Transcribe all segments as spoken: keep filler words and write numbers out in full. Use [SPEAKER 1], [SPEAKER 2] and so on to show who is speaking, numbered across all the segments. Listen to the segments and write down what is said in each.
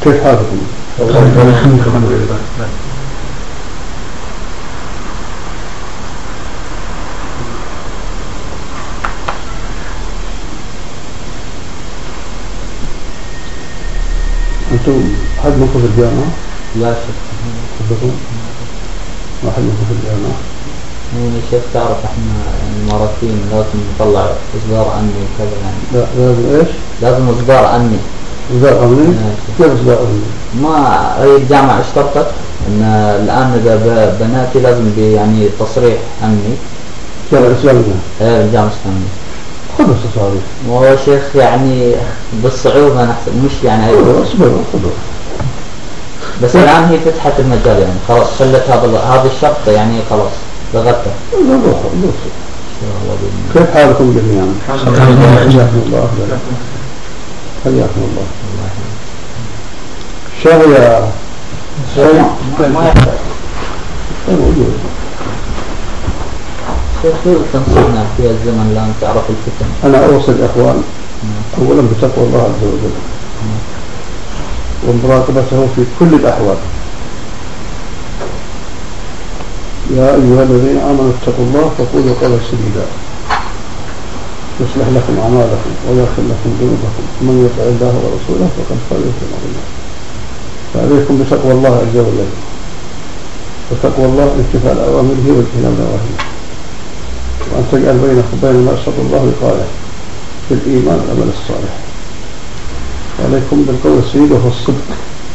[SPEAKER 1] كيف حالكم؟
[SPEAKER 2] الحمد لله.
[SPEAKER 1] أنتم حد منكم في الجامعة؟
[SPEAKER 3] لا شك.
[SPEAKER 1] كلكم؟ ما حد منكم في الجامعة؟
[SPEAKER 3] يعني شيخ تعرف احنا يعني المراسيم لازم نطلع إصدار أمني وكذا يعني.
[SPEAKER 1] لا لازم إيش؟
[SPEAKER 3] لازم إصدار أمني.
[SPEAKER 1] إصدار أمني؟ كيف إصدار أمني؟
[SPEAKER 3] ما هي الجامعة اشترطت إن الآن إذا بناتي لازم يعني تصريح أمني.
[SPEAKER 1] الجامعة الإسلامية؟
[SPEAKER 3] إيه الجامعة الإسلامية.
[SPEAKER 1] خذوا تصاريح.
[SPEAKER 3] وهو شيخ يعني بالصعوبة نحسب مش يعني أي.
[SPEAKER 1] خذوا اصبروا خذوا.
[SPEAKER 3] بس الآن هي فتحت المجال يعني خلاص شلت هذا هذا الشرط يعني خلاص لغتها.
[SPEAKER 1] روحوا روحوا. كيف حالكم جميعا؟ حياكم الله. حياكم الله. شهر يا شيء
[SPEAKER 3] ما يحتاج.
[SPEAKER 1] موجود.
[SPEAKER 3] شوف تنصحنا في الزمن الآن تعرف الفتن.
[SPEAKER 1] أنا أوصي الإخوان أولا بتقوى الله عز وجل ومراقبته في كل الأحوال. يا أيها الذين آمنوا اتقوا الله وقولوا قولا سديدا يصلح لكم أعمالكم ويغفر لكم ذنوبكم ومن يطع الله ورسوله فقد فاز فوزا عظيما. فعليكم بتقوى الله عز وجل وتقوى الله امتثال أوامره واجتناب نواهيه وأن تجعل بينكم وبين ما أسخط الله وقاله في الإيمان والعمل الصالح. وعليكم بالقول السديد وهو الصدق.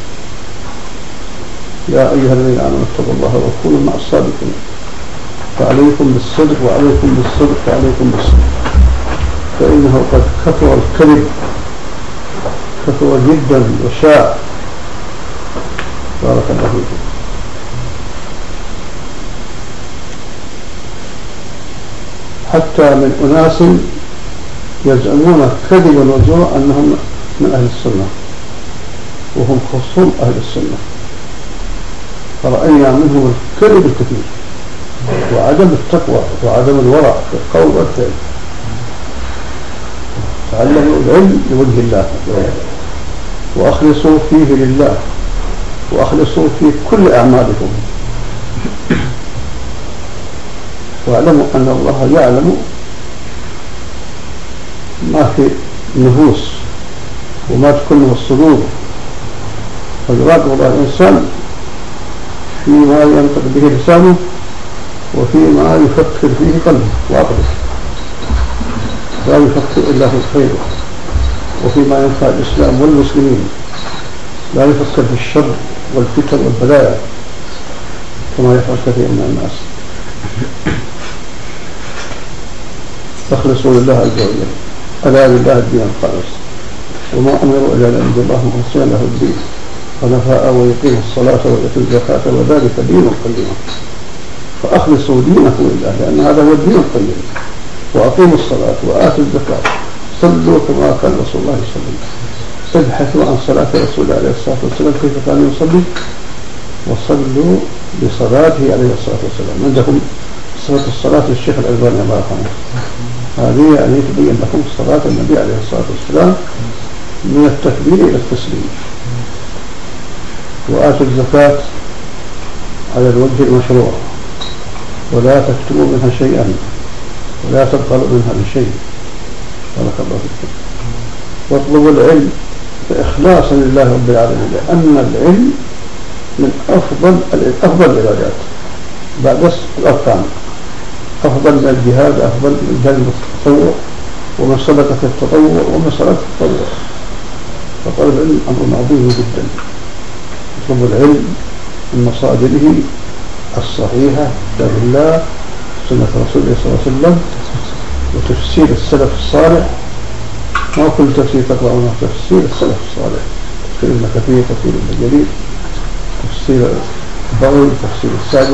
[SPEAKER 1] يا أيها الذين آمنوا اتقوا الله وكونوا مع الصادقين. فعليكم بالصدق وعليكم بالصدق وعليكم بالصدق فإنه قد كثر الكذب كثر جدا وشاع. بارك الله فيكم. حتى من أناس يزعمون كذبا وزورا أنهم من أهل السنة وهم خصوم أهل السنة. فرأينا منهم الكذب الكثير وعدم التقوى وعدم الورع في القول والفعل. تعلموا العلم لوجه الله وأخلصوا فيه لله وأخلصوا في كل أعمالكم واعلموا أن الله يعلم ما في النفوس وما تكون الصدور. فيراقب الله الإنسان فيما ينطق به لسانه وفيما يفكر فيه قلبه وعقله لا يفكر إلا في الخير وفيما ينفع الإسلام والمسلمين لا يفكر في الشر والفتن والبلايا كما يفعل كثير من الناس. فاخلصوا لله عز وجل. ألا لله الدين الخالص وما أمروا إلا لأن الله مخلصين له الدين ونفاء ويقيم الصلاة ويؤتوا الزكاة وذلك دين القيم. فأخلصوا دينكم لله لأن هذا هو الدين القيم. وأقيموا الصلاة وآتوا الزكاة صلوا كما كان رسول الله صلى الله عليه وسلم. ابحثوا عن صلاة رسول الله عليه الصلاة والسلام كيف كان يصلي وصلوا بصلاته عليه الصلاة والسلام. عندكم صفة الصلاة الشيخ الألباني الله يرحمه هذه يعني تبين لكم صلاة النبي عليه الصلاة والسلام من التكبير إلى التسليم. وآتوا الزكاة على الوجه المشروع ولا تكتموا منها شيئا ولا تبخلوا منها بشيء. بارك الله فيكم. واطلبوا العلم بإخلاص لله رب العالمين لأن العلم من أفضل أفضل العبادات بعد الأركان. أفضل من الجهاد أفضل من جهاد التطوع ومن صدقة التطوع ومن صلاة التطوع. فطلب العلم أمر عظيم جدا. اطلبوا العلم من مصادره الصحيحة كتاب الله سنة رسول الله صلى الله عليه وسلم وتفسير السلف الصالح. ما كل تفسير تقرأونه تفسير السلف الصالح تفسير ابن كثير تفسير ابن جرير تفسير البغوي تفسير السعدي.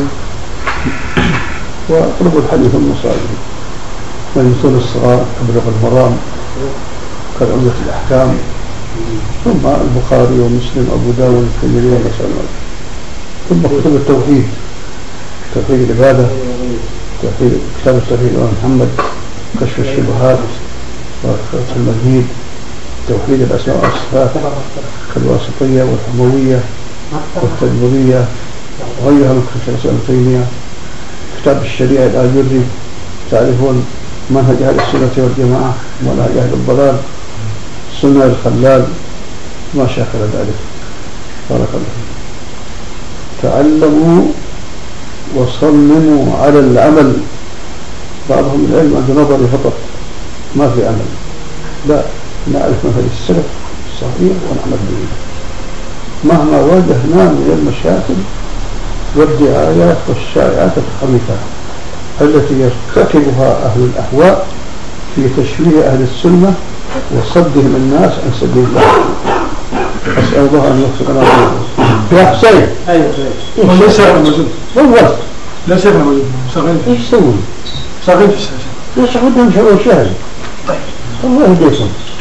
[SPEAKER 1] واطلبوا الحديث من مصادره من مثل الصغار كبلغ المرام كالعمدة الأحكام ثم البخاري ومسلم أبو داود الترمذي ومسلم ثم كتب التوحيد توحيد العبادة توحيد كتاب التوحيد الإمام محمد كشف الشبهات وفتح المجيد توحيد الأسماء والصفات كالواسطية والحموية والتدبرية وغيرها من كتب الإسلام ابن تيمية. كتاب الشريعة الآجري تعرفون منهج أهل السنة والجماعة ومنهج أهل الضلال، سنة الخلال ما شاكل ذلك. بارك الله فيكم. تعلموا وصمموا على العمل. بعضهم العلم عنده نظري فقط ما في عمل، لا، نعرف منهج السلف الصحيح ونعمل به مهما واجهنا من المشاكل والدعايات والشائعات الخبيثة التي يرتكبها أهل الأهواء في تشويه أهل السنة وصدهم الناس عن سبيل الله. أسأل الله أن يوفق لنا. يا حسين
[SPEAKER 2] أيوة أيوة ليس هذا موجود
[SPEAKER 1] والله
[SPEAKER 2] ليس هذا موجود شغالين
[SPEAKER 1] إيش سوي
[SPEAKER 2] شغالين في الشاشة
[SPEAKER 1] ليش عودنا نشوف شاهد.
[SPEAKER 2] طيب
[SPEAKER 1] الله يهديكم.